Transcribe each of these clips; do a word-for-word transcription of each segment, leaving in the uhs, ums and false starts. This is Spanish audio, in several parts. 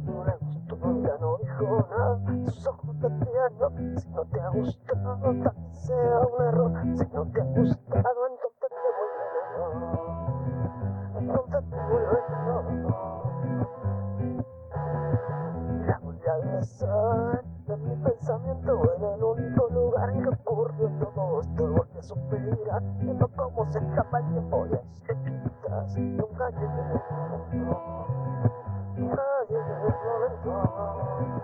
no le gustó, ya no dijo nada. Sus ojos de tierno, si no te ha gustado, tal vez sea un error. Si no te ha gustado, entonces devuélvelo. Entonces devuélvelo. La voy a besar de mi pensamiento en el único lugar en que ocurrió todo esto. Voy a suspirar, viendo cómo se escapa el tiempo y así quizás nunca llegue el momento. Nunca llegue el momento.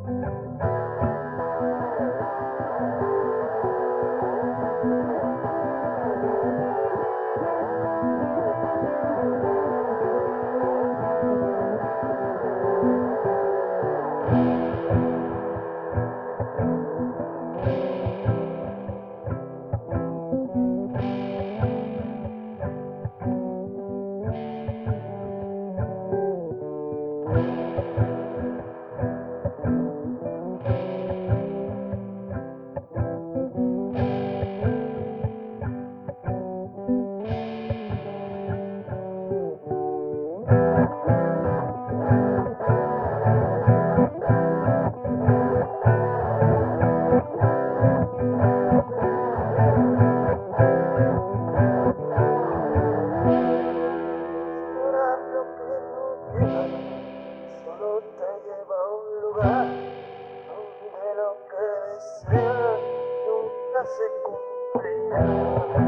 Solo te lleva a un lugar donde lo que deseas nunca se cumplirá.